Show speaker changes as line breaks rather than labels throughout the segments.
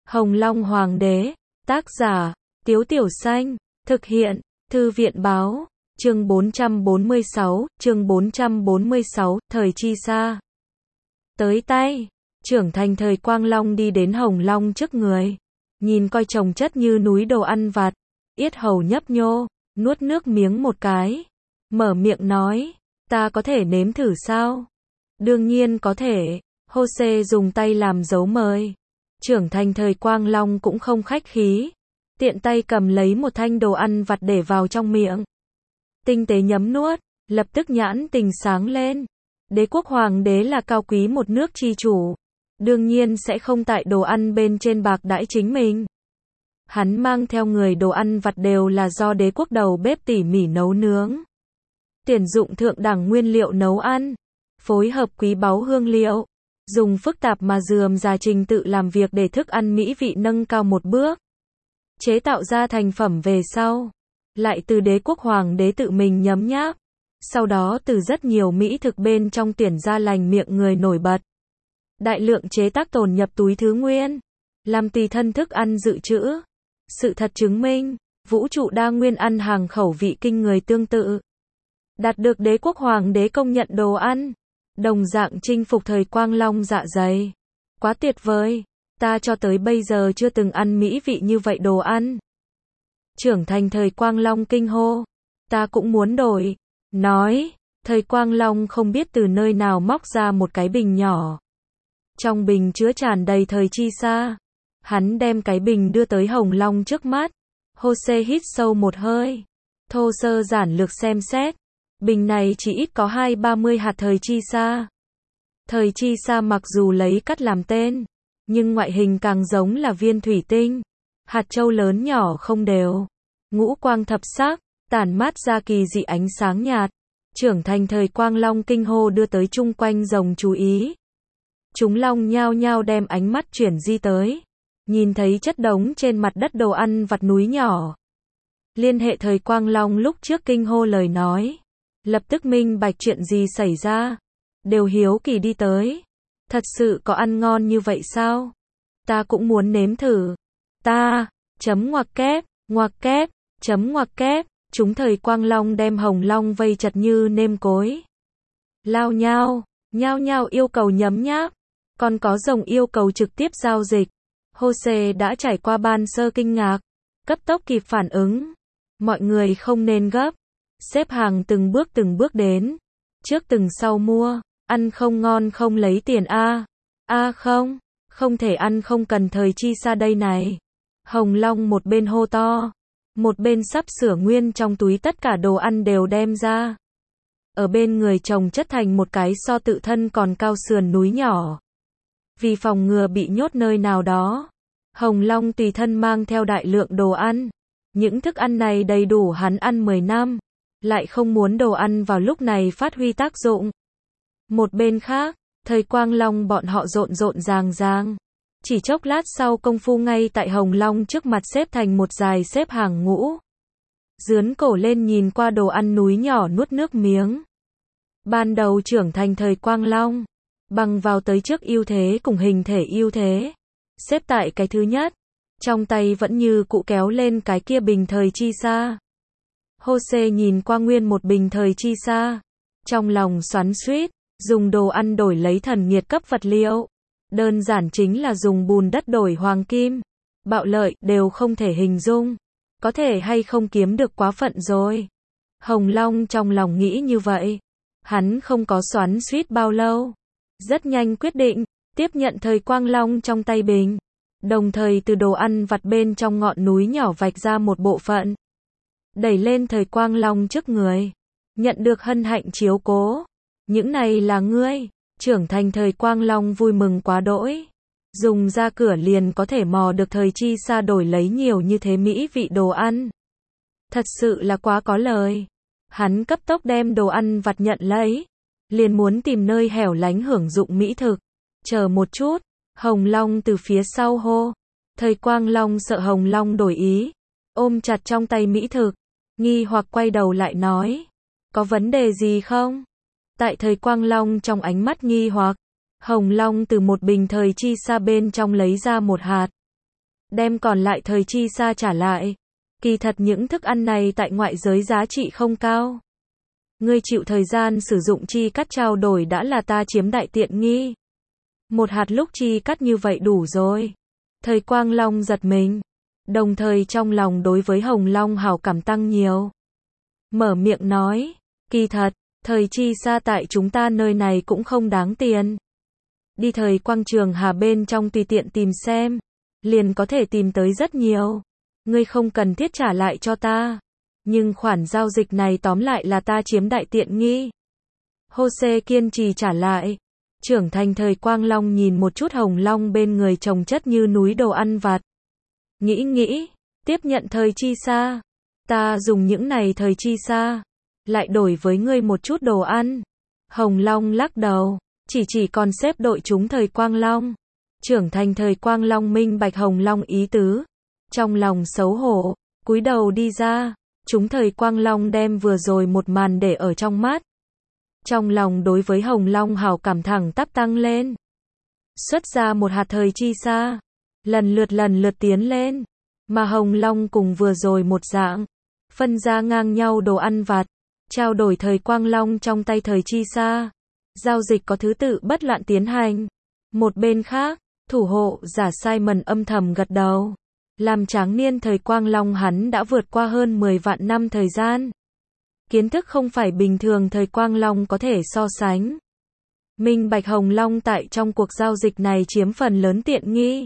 Hồng Long Hoàng đế, tác giả, Tiếu Tiểu Xanh, thực hiện, Thư viện Báo, chương 446, thời chi xa. Tới tay, trưởng thành thời Quang Long đi đến Hồng Long trước người, nhìn coi chồng chất như núi đồ ăn vặt, yết hầu nhấp nhô, nuốt nước miếng một cái, mở miệng nói, ta có thể nếm thử sao? Đương nhiên có thể, Jose dùng tay làm dấu mời. Trưởng thành thời Quang Long cũng không khách khí, tiện tay cầm lấy một thanh đồ ăn vặt để vào trong miệng. Tinh tế nhấm nuốt, lập tức nhãn tình sáng lên. Đế quốc hoàng đế là cao quý một nước chi chủ, đương nhiên sẽ không tại đồ ăn bên trên bạc đãi chính mình. Hắn mang theo người đồ ăn vặt đều là do đế quốc đầu bếp tỉ mỉ nấu nướng. Tuyển dụng thượng đẳng nguyên liệu nấu ăn, phối hợp quý báu hương liệu, dùng phức tạp mà rườm rà trình tự làm việc để thức ăn mỹ vị nâng cao một bước. Chế tạo ra thành phẩm về sau, lại từ đế quốc hoàng đế tự mình nhấm nháp, sau đó từ rất nhiều mỹ thực bên trong tuyển ra lành miệng người nổi bật. Đại lượng chế tác tồn nhập túi thứ nguyên, làm tùy thân thức ăn dự trữ. Sự thật chứng minh, vũ trụ đa nguyên ăn hàng khẩu vị kinh người tương tự. Đạt được đế quốc hoàng đế công nhận đồ ăn, đồng dạng chinh phục thời Quang Long dạ dày. Quá tuyệt vời, ta cho tới bây giờ chưa từng ăn mỹ vị như vậy đồ ăn. Trưởng thành thời Quang Long kinh hô, ta cũng muốn đổi. Nói, thời Quang Long không biết từ nơi nào móc ra một cái bình nhỏ. Trong bình chứa tràn đầy thời chi xa. Hắn đem cái bình đưa tới Hồng Long trước mắt. Jose hít sâu một hơi, thô sơ giản lược xem xét. Bình này chỉ ít có 20-30 hạt thời chi xa. Thời chi xa mặc dù lấy cắt làm tên, nhưng ngoại hình càng giống là viên thủy tinh. Hạt châu lớn nhỏ không đều, ngũ quang thập sắc, tản mát ra kỳ dị ánh sáng nhạt. Trưởng thành thời Quang Long kinh hô đưa tới chung quanh rồng chú ý. Chúng long nhao nhao đem ánh mắt chuyển di tới, nhìn thấy chất đống trên mặt đất đồ ăn vặt núi nhỏ. Liên hệ thời Quang Long lúc trước kinh hô lời nói, lập tức minh bạch chuyện gì xảy ra, đều hiếu kỳ đi tới. Thật sự có ăn ngon như vậy sao? Ta cũng muốn nếm thử. Ta, chấm ngoặc kép, chấm ngoặc kép, chúng thời Quang Long đem Hồng Long vây chặt như nêm cối. Lao nhao, nhao nhao yêu cầu nhấm nháp, còn có rồng yêu cầu trực tiếp giao dịch. Jose đã trải qua ban sơ kinh ngạc, cấp tốc kịp phản ứng. Mọi người không nên gấp, xếp hàng từng bước đến, trước từng sau mua, ăn không ngon không lấy tiền a. Không thể ăn không cần thời chi xa đây này. Hồng Long một bên hô to, một bên sắp sửa nguyên trong túi tất cả đồ ăn đều đem ra. Ở bên người chồng chất thành một cái so tự thân còn cao sườn núi nhỏ. Vì phòng ngừa bị nhốt nơi nào đó, Hồng Long tùy thân mang theo đại lượng đồ ăn. Những thức ăn này đầy đủ hắn ăn 10 năm, lại không muốn đồ ăn vào lúc này phát huy tác dụng. Một bên khác, thời Quang Long bọn họ rộn ràng. Chỉ chốc lát sau công phu ngay tại Hồng Long trước mặt xếp thành một dài xếp hàng ngũ. Dướn cổ lên nhìn qua đồ ăn núi nhỏ nuốt nước miếng. Ban đầu trưởng thành thời Quang Long, bằng vào tới trước ưu thế cùng hình thể ưu thế, xếp tại cái thứ nhất, trong tay vẫn như cụ kéo lên cái kia bình thời chi xa. Jose nhìn qua nguyên một bình thời chi xa, trong lòng xoắn xuýt, dùng đồ ăn đổi lấy thần nhiệt cấp vật liệu, đơn giản chính là dùng bùn đất đổi hoàng kim, bạo lợi đều không thể hình dung, có thể hay không kiếm được quá phận rồi. Hồng Long trong lòng nghĩ như vậy, hắn không có xoắn xuýt bao lâu, rất nhanh quyết định tiếp nhận thời Quang Long trong tay bình, đồng thời từ đồ ăn vặt bên trong ngọn núi nhỏ vạch ra một bộ phận, đẩy lên thời Quang Long trước người, nhận được hân hạnh chiếu cố. Những này là ngươi. Trưởng thành thời Quang Long vui mừng quá đỗi, dùng ra cửa liền có thể mò được thời chi xa đổi lấy nhiều như thế mỹ vị đồ ăn. Thật sự là quá có lời. Hắn cấp tốc đem đồ ăn vặt nhận lấy, liền muốn tìm nơi hẻo lánh hưởng dụng mỹ thực. Chờ một chút, Hồng Long từ phía sau hô. Thời Quang Long sợ Hồng Long đổi ý, ôm chặt trong tay mỹ thực, nghi hoặc quay đầu lại nói, có vấn đề gì không? Tại thời Quang Long trong ánh mắt nghi hoặc, Hồng Long từ một bình thời chi xa bên trong lấy ra một hạt. đem còn lại thời chi xa trả lại. Kỳ thật những thức ăn này tại ngoại giới giá trị không cao. Ngươi chịu thời gian sử dụng chi cắt trao đổi đã là ta chiếm đại tiện nghi. Một hạt lúc chi cắt như vậy đủ rồi. Thời Quang Long giật mình. Đồng thời trong lòng đối với Hồng Long hảo cảm tăng nhiều. Mở miệng nói, kỳ thật, thời chi xa tại chúng ta nơi này cũng không đáng tiền. Đi thời Quang Trường Hà bên trong tùy tiện tìm xem, liền có thể tìm tới rất nhiều. Ngươi không cần thiết trả lại cho ta. Nhưng khoản giao dịch này tóm lại là ta chiếm đại tiện nghi. Jose kiên trì trả lại. Trưởng thành thời Quang Long nhìn một chút Hồng Long bên người chồng chất như núi đồ ăn vặt. Nghĩ, tiếp nhận thời chi xa. Ta dùng những này thời chi xa, lại đổi với ngươi một chút đồ ăn. Hồng Long lắc đầu, chỉ còn xếp đội chúng thời Quang Long. Trưởng thành thời Quang Long minh bạch Hồng Long ý tứ. Trong lòng xấu hổ, cúi đầu đi ra. Chúng thời Quang Long đem vừa rồi một màn để ở trong mắt. Trong lòng đối với Hồng Long hảo cảm thẳng tắp tăng lên. Xuất ra một hạt thời chi xa. Lần lượt tiến lên. Mà Hồng Long cùng vừa rồi một dạng. Phân ra ngang nhau đồ ăn vặt. Trao đổi thời Quang Long trong tay thời chi xa. Giao dịch có thứ tự bất loạn tiến hành. Một bên khác, thủ hộ giả Simon âm thầm gật đầu. Làm tráng niên thời Quang Long hắn đã vượt qua hơn 10 vạn năm thời gian. Kiến thức không phải bình thường thời Quang Long có thể so sánh. Minh bạch Hồng Long tại trong cuộc giao dịch này chiếm phần lớn tiện nghi.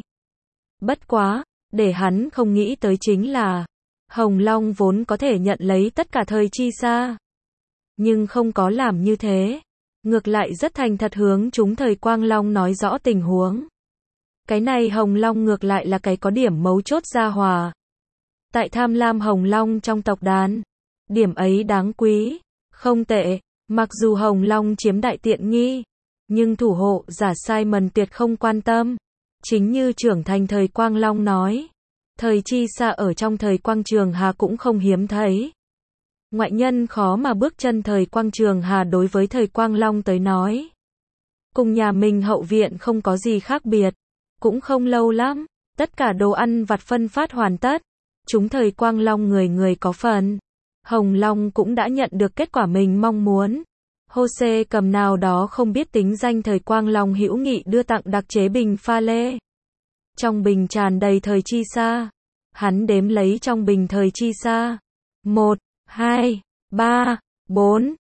Bất quá, để hắn không nghĩ tới chính là, Hồng Long vốn có thể nhận lấy tất cả thời chi xa. Nhưng không có làm như thế. Ngược lại rất thành thật hướng chúng thời Quang Long nói rõ tình huống. Cái này Hồng Long ngược lại là cái có điểm mấu chốt gia hòa. Tại tham lam Hồng Long trong tộc đàn. Điểm ấy đáng quý. Không tệ. Mặc dù Hồng Long chiếm đại tiện nghi. Nhưng thủ hộ giả Simon tuyệt không quan tâm. Chính như trưởng thành thời Quang Long nói. Thời chi xa ở trong thời Quang Trường Hà cũng không hiếm thấy. Ngoại nhân khó mà bước chân thời Quang Trường Hà đối với thời Quang Long tới nói. Cùng nhà mình hậu viện không có gì khác biệt. Cũng không lâu lắm. Tất cả đồ ăn vặt phân phát hoàn tất. Chúng thời Quang Long người người có phần. Hồng Long cũng đã nhận được kết quả mình mong muốn. Jose cầm nào đó không biết tính danh thời Quang Long hữu nghị đưa tặng đặc chế bình pha lê. Trong bình tràn đầy thời chi xa. Hắn đếm lấy trong bình thời chi xa. 1, 2, 3, 4,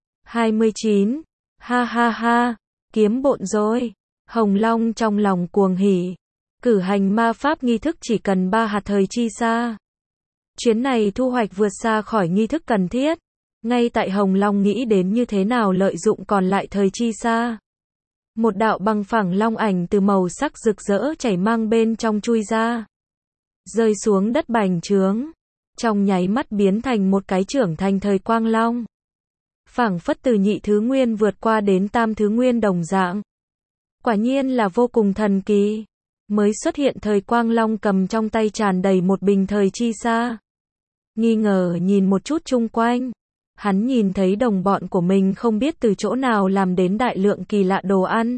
29. Ha ha ha, kiếm bộn rồi. Hồng Long trong lòng cuồng hỉ. Cử hành ma pháp nghi thức chỉ cần 3 hạt thời chi xa. Chuyến này thu hoạch vượt xa khỏi nghi thức cần thiết. Ngay tại Hồng Long nghĩ đến như thế nào lợi dụng còn lại thời chi xa. Một đạo bằng phẳng long ảnh từ màu sắc rực rỡ chảy mang bên trong chui ra. Rơi xuống đất bành trướng. Trong nháy mắt biến thành một cái trưởng thành thời Quang Long. Phảng phất từ nhị thứ nguyên vượt qua đến tam thứ nguyên đồng dạng. Quả nhiên là vô cùng thần kỳ. Mới xuất hiện thời Quang Long cầm trong tay tràn đầy một bình thời chi xa. Nghi ngờ nhìn một chút chung quanh. Hắn nhìn thấy đồng bọn của mình không biết từ chỗ nào làm đến đại lượng kỳ lạ đồ ăn.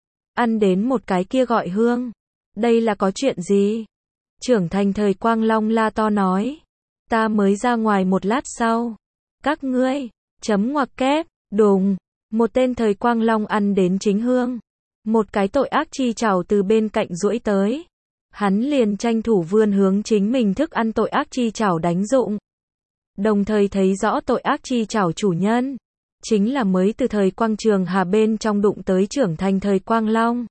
Ăn đến một cái kia gọi hương. Đây là có chuyện gì? Trưởng thành thời Quang Long la to nói. Ta mới ra ngoài một lát sau. Các ngươi, chấm ngoặc kép, đùng. Một tên thời Quang Long ăn đến chính hương. Một cái tội ác chi chảo từ bên cạnh duỗi tới. Hắn liền tranh thủ vươn hướng chính mình thức ăn tội ác chi chảo đánh dụng. Đồng thời thấy rõ tội ác chi chảo chủ nhân. Chính là mới từ thời Quang Trường Hà bên trong đụng tới trưởng thành thời Quang Long.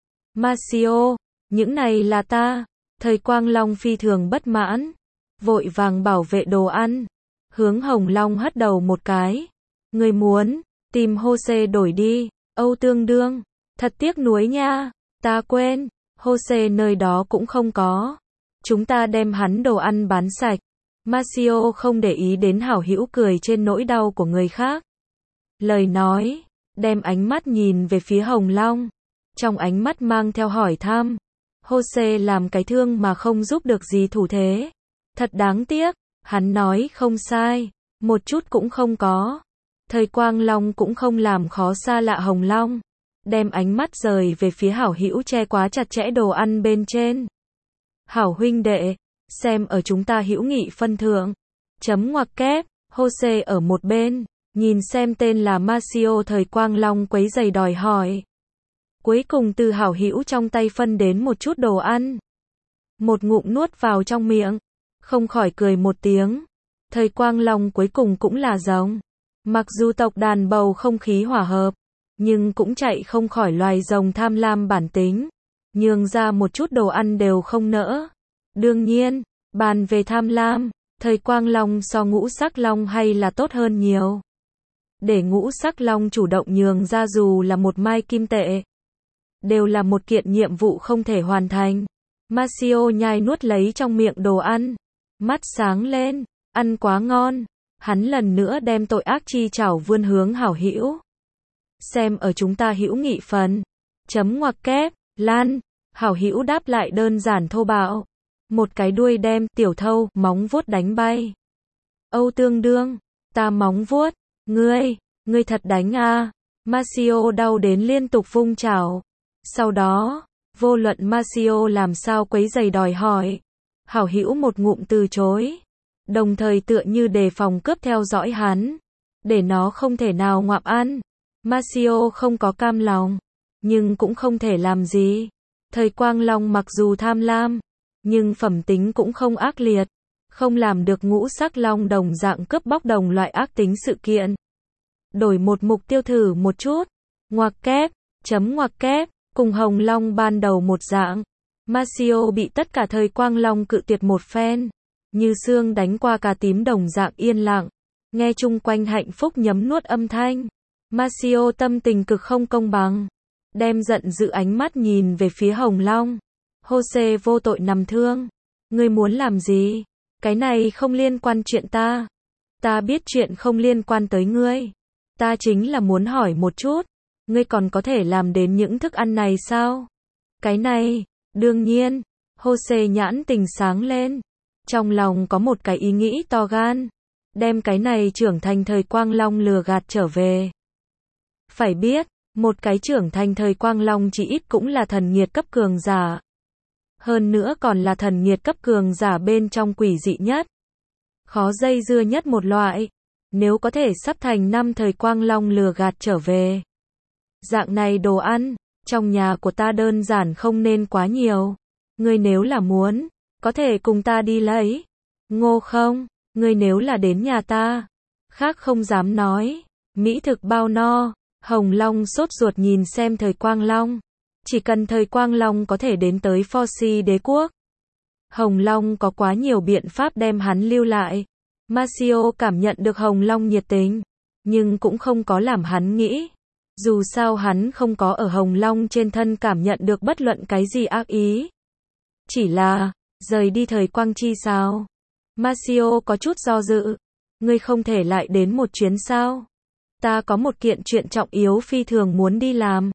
Marcio, những này là ta. Thời Quang Long phi thường bất mãn. Vội vàng bảo vệ đồ ăn. Hướng Hồng Long hất đầu một cái. Người muốn, tìm Jose đổi đi. Âu tương đương. Thật tiếc nuối nha. Ta quên. Jose nơi đó cũng không có. Chúng ta đem hắn đồ ăn bán sạch. Marcio không để ý đến hảo hữu cười trên nỗi đau của người khác. Lời nói, đem ánh mắt nhìn về phía Hồng Long. Trong ánh mắt mang theo hỏi thăm. Jose làm cái thương mà không giúp được gì thủ thế. Thật đáng tiếc. Hắn nói không sai. Một chút cũng không có. Thời Quang Long cũng không làm khó xa lạ Hồng Long. Đem ánh mắt rời về phía hảo hữu che quá chặt chẽ đồ ăn bên trên. Hảo huynh đệ, xem ở chúng ta hữu nghị phân thượng. Chấm ngoặc kép, Jose ở một bên, nhìn xem tên là Masio thời Quang Long quấy giày đòi hỏi. Cuối cùng từ hảo hữu trong tay phân đến một chút đồ ăn. Một ngụm nuốt vào trong miệng, không khỏi cười một tiếng. Thời Quang Long cuối cùng cũng là rồng. Mặc dù tộc đàn bầu không khí hòa hợp, nhưng cũng chạy không khỏi loài rồng tham lam bản tính. Nhường ra một chút đồ ăn đều không nỡ. Đương nhiên, bàn về tham lam, thời Quang Long so ngũ sắc long hay là tốt hơn nhiều. Để ngũ sắc long chủ động nhường ra dù là một mai kim tệ, đều là một kiện nhiệm vụ không thể hoàn thành. Masio nhai nuốt lấy trong miệng đồ ăn, mắt sáng lên, ăn quá ngon. Hắn lần nữa đem tội ác chi chảo vươn hướng hảo hữu. Xem ở chúng ta hữu nghị phần. Chấm ngoặc kép, Lan. Hảo hữu đáp lại đơn giản thô bạo. Một cái đuôi đem tiểu thâu móng vuốt đánh bay. Âu tương đương, ta móng vuốt, ngươi thật đánh a. Masio đau đến liên tục vung chảo. Sau đó, vô luận Masio làm sao quấy giày đòi hỏi, hảo hữu một ngụm từ chối. Đồng thời tựa như đề phòng cướp theo dõi hắn, để nó không thể nào ngoạm ăn. Masio không có cam lòng, nhưng cũng không thể làm gì. Thời Quang Long mặc dù tham lam, nhưng phẩm tính cũng không ác liệt, không làm được ngũ sắc long đồng dạng cướp bóc đồng loại ác tính sự kiện. Đổi một mục tiêu thử một chút. Ngoặc kép, chấm ngoặc kép, cùng Hồng Long ban đầu một dạng. Masio bị tất cả thời Quang Long cự tuyệt một phen. Như xương đánh qua cà tím đồng dạng yên lặng. Nghe chung quanh hạnh phúc nhấm nuốt âm thanh. Masio tâm tình cực không công bằng. Đem giận dữ ánh mắt nhìn về phía Hồng Long. Jose vô tội nằm thương. Ngươi muốn làm gì? Cái này không liên quan chuyện ta. Ta biết chuyện không liên quan tới ngươi. Ta chính là muốn hỏi một chút. Ngươi còn có thể làm đến những thức ăn này sao? Cái này, đương nhiên. Jose nhãn tình sáng lên. Trong lòng có một cái ý nghĩ to gan. Đem cái này trưởng thành thời Quang Long lừa gạt trở về. Phải biết, một cái trưởng thành thời Quang Long chỉ ít cũng là thần nghiệt cấp cường giả. Hơn nữa còn là thần nghiệt cấp cường giả bên trong quỷ dị nhất. Khó dây dưa nhất một loại. Nếu có thể sắp thành 5 thời Quang Long lừa gạt trở về. Dạng này đồ ăn, trong nhà của ta đơn giản không nên quá nhiều. Ngươi nếu là muốn, có thể cùng ta đi lấy. Ngô không, ngươi nếu là đến nhà ta, khác không dám nói. Mỹ thực bao no. Hồng Long sốt ruột nhìn xem thời Quang Long. Chỉ cần thời Quang Long có thể đến tới Forci đế quốc, Hồng Long có quá nhiều biện pháp đem hắn lưu lại. Masio cảm nhận được Hồng Long nhiệt tình, nhưng cũng không có làm hắn nghĩ. Dù sao hắn không có ở Hồng Long trên thân cảm nhận được bất luận cái gì ác ý. Chỉ là, rời đi thời Quang chi sao? Masio có chút do dự. Ngươi không thể lại đến một chuyến sao? Ta có một kiện chuyện trọng yếu phi thường muốn đi làm.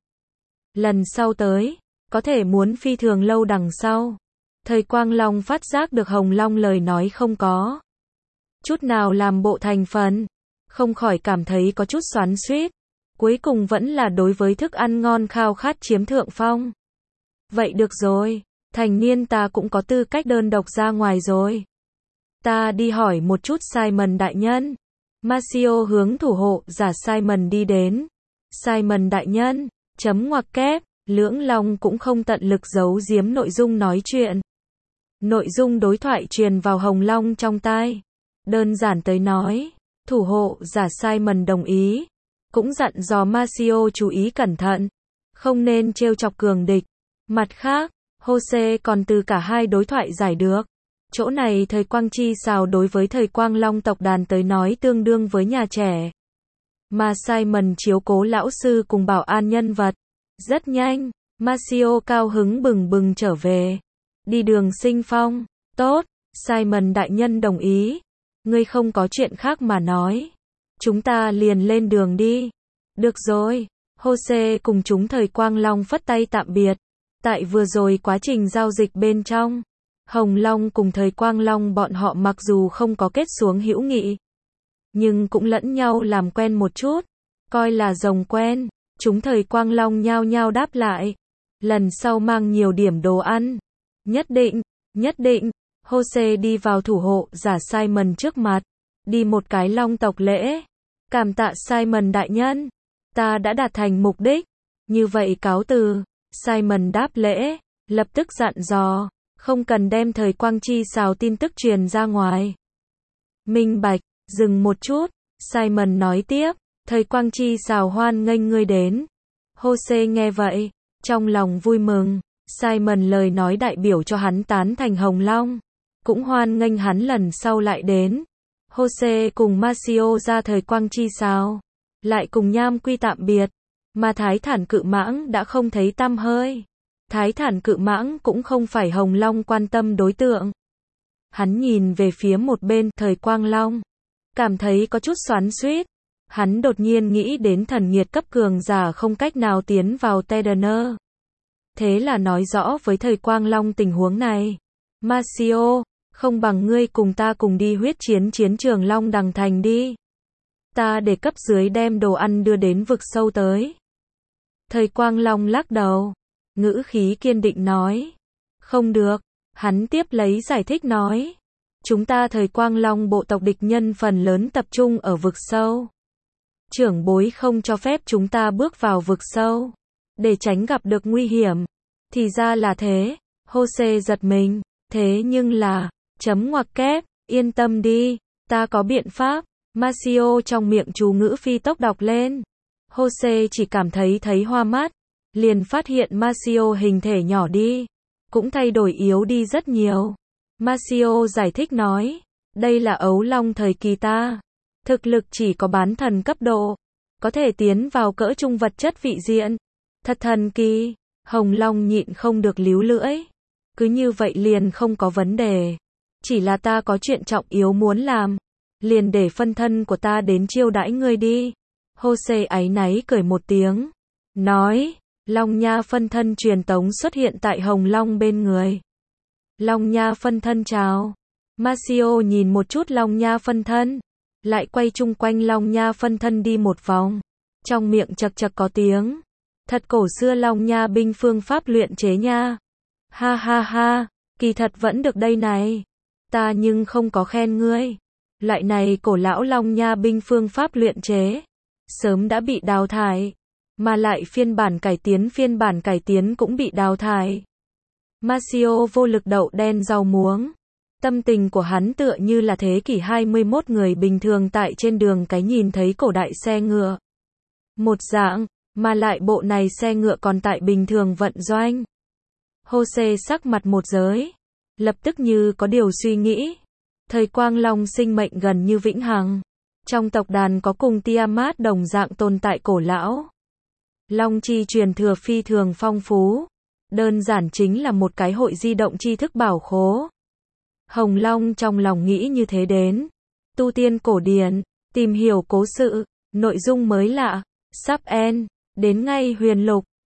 Lần sau tới, có thể muốn phi thường lâu đằng sau. Thời Quang Long phát giác được Hồng Long lời nói không có chút nào làm bộ thành phần, không khỏi cảm thấy có chút xoắn xuýt. Cuối cùng vẫn là đối với thức ăn ngon khao khát chiếm thượng phong. Vậy được rồi, thành niên ta cũng có tư cách đơn độc ra ngoài rồi. Ta đi hỏi một chút Simon đại nhân. Masio hướng thủ hộ giả Simon đi đến. Simon đại nhân, chấm ngoặc kép, Lưỡng Long cũng không tận lực giấu giếm nội dung nói chuyện. Nội dung đối thoại truyền vào Hồng Long trong tai. Đơn giản tới nói, thủ hộ giả Simon đồng ý. Cũng dặn dò Masio chú ý cẩn thận, không nên trêu chọc cường địch. Mặt khác, Jose còn từ cả hai đối thoại giải được. Chỗ này thời Quang chi sao đối với thời Quang Long tộc đàn tới nói tương đương với nhà trẻ. Mà Simon chiếu cố lão sư cùng bảo an nhân vật. Rất nhanh, Masio cao hứng bừng bừng trở về. Đi đường sinh phong. Tốt, Simon đại nhân đồng ý. Ngươi không có chuyện khác mà nói. Chúng ta liền lên đường đi. Được rồi. Jose cùng chúng thời Quang Long phất tay tạm biệt. Tại vừa rồi quá trình giao dịch bên trong, Hồng Long cùng thời Quang Long bọn họ mặc dù không có kết xuống hữu nghị, nhưng cũng lẫn nhau làm quen một chút, coi là rồng quen. Chúng thời Quang Long nhao nhao đáp lại. Lần sau mang nhiều điểm đồ ăn. Nhất định. Nhất định. Jose đi vào thủ hộ giả Simon trước mặt. Đi một cái long tộc lễ. Cảm tạ Simon đại nhân. Ta đã đạt thành mục đích. Như vậy cáo từ. Simon đáp lễ. Lập tức dặn dò. Không cần đem thời quang chi xào tin tức truyền ra ngoài. Minh bạch. Dừng một chút. Simon nói tiếp. Thời quang chi xào hoan nghênh ngươi đến. Jose nghe vậy. Trong lòng vui mừng. Simon lời nói đại biểu cho hắn tán thành Hồng Long. Cũng hoan nghênh hắn lần sau lại đến. Jose cùng Marcio ra thời quang chi sao. Lại cùng Nham Quy tạm biệt. Mà Thái Thản Cự Mãng đã không thấy tăm hơi. Thái Thản Cự Mãng cũng không phải Hồng Long quan tâm đối tượng. Hắn nhìn về phía một bên thời quang long. Cảm thấy có chút xoắn xuýt. Hắn đột nhiên nghĩ đến thần nhiệt cấp cường giả không cách nào tiến vào Tedener. Thế là nói rõ với thời quang long tình huống này. Marcio, không bằng ngươi cùng ta cùng đi huyết chiến chiến trường Long Đằng Thành đi. Ta để cấp dưới đem đồ ăn đưa đến vực sâu tới. Thời quang long lắc đầu. Ngữ khí kiên định nói. Không được. Hắn tiếp lấy giải thích nói. Chúng ta thời quang long bộ tộc địch nhân phần lớn tập trung ở vực sâu. Trưởng bối không cho phép chúng ta bước vào vực sâu. Để tránh gặp được nguy hiểm. Thì ra là thế. Jose giật mình. Thế nhưng là, chấm ngoặc kép, yên tâm đi, ta có biện pháp. Marcio trong miệng chú ngữ phi tốc đọc lên. Jose chỉ cảm thấy hoa mắt. Liền phát hiện Marcio hình thể nhỏ đi. Cũng thay đổi yếu đi rất nhiều. Marcio giải thích nói. Đây là ấu long thời kỳ ta. Thực lực chỉ có bán thần cấp độ. Có thể tiến vào cỡ trung vật chất vị diện. Thật thần kỳ. Hồng Long nhịn không được líu lưỡi. Cứ như vậy liền không có vấn đề. Chỉ là ta có chuyện trọng yếu muốn làm. Liền để phân thân của ta đến chiêu đãi ngươi đi. Jose áy náy cười một tiếng. Nói. Long Nha phân thân truyền tống xuất hiện tại Hồng Long bên người. Long Nha phân thân chào. Marcio nhìn một chút Long Nha phân thân. Lại quay chung quanh Long Nha phân thân đi một vòng. Trong miệng chật chật có tiếng. Thật cổ xưa Long Nha binh phương pháp luyện chế nha. Ha ha ha, kỳ thật vẫn được đây này. Ta nhưng không có khen ngươi. Loại này cổ lão Long Nha binh phương pháp luyện chế. Sớm đã bị đào thải. Mà lại phiên bản cải tiến cũng bị đào thải. Marcio vô lực đậu đen rau muống. Tâm tình của hắn tựa như là thế kỷ 21 người bình thường tại trên đường cái nhìn thấy cổ đại xe ngựa. Một dạng, mà lại bộ này xe ngựa còn tại bình thường vận doanh. Jose sắc mặt một giới. Lập tức như có điều suy nghĩ. Thời quang long sinh mệnh gần như vĩnh hằng. Trong tộc đàn có cùng Tiamat đồng dạng tồn tại cổ lão. Long chi truyền thừa phi thường phong phú. Đơn giản chính là một cái hội di động tri thức bảo khố. Hồng Long trong lòng nghĩ như thế đến. Tu tiên cổ điển, tìm hiểu cố sự, nội dung mới lạ, sắp end, đến ngay huyền lục.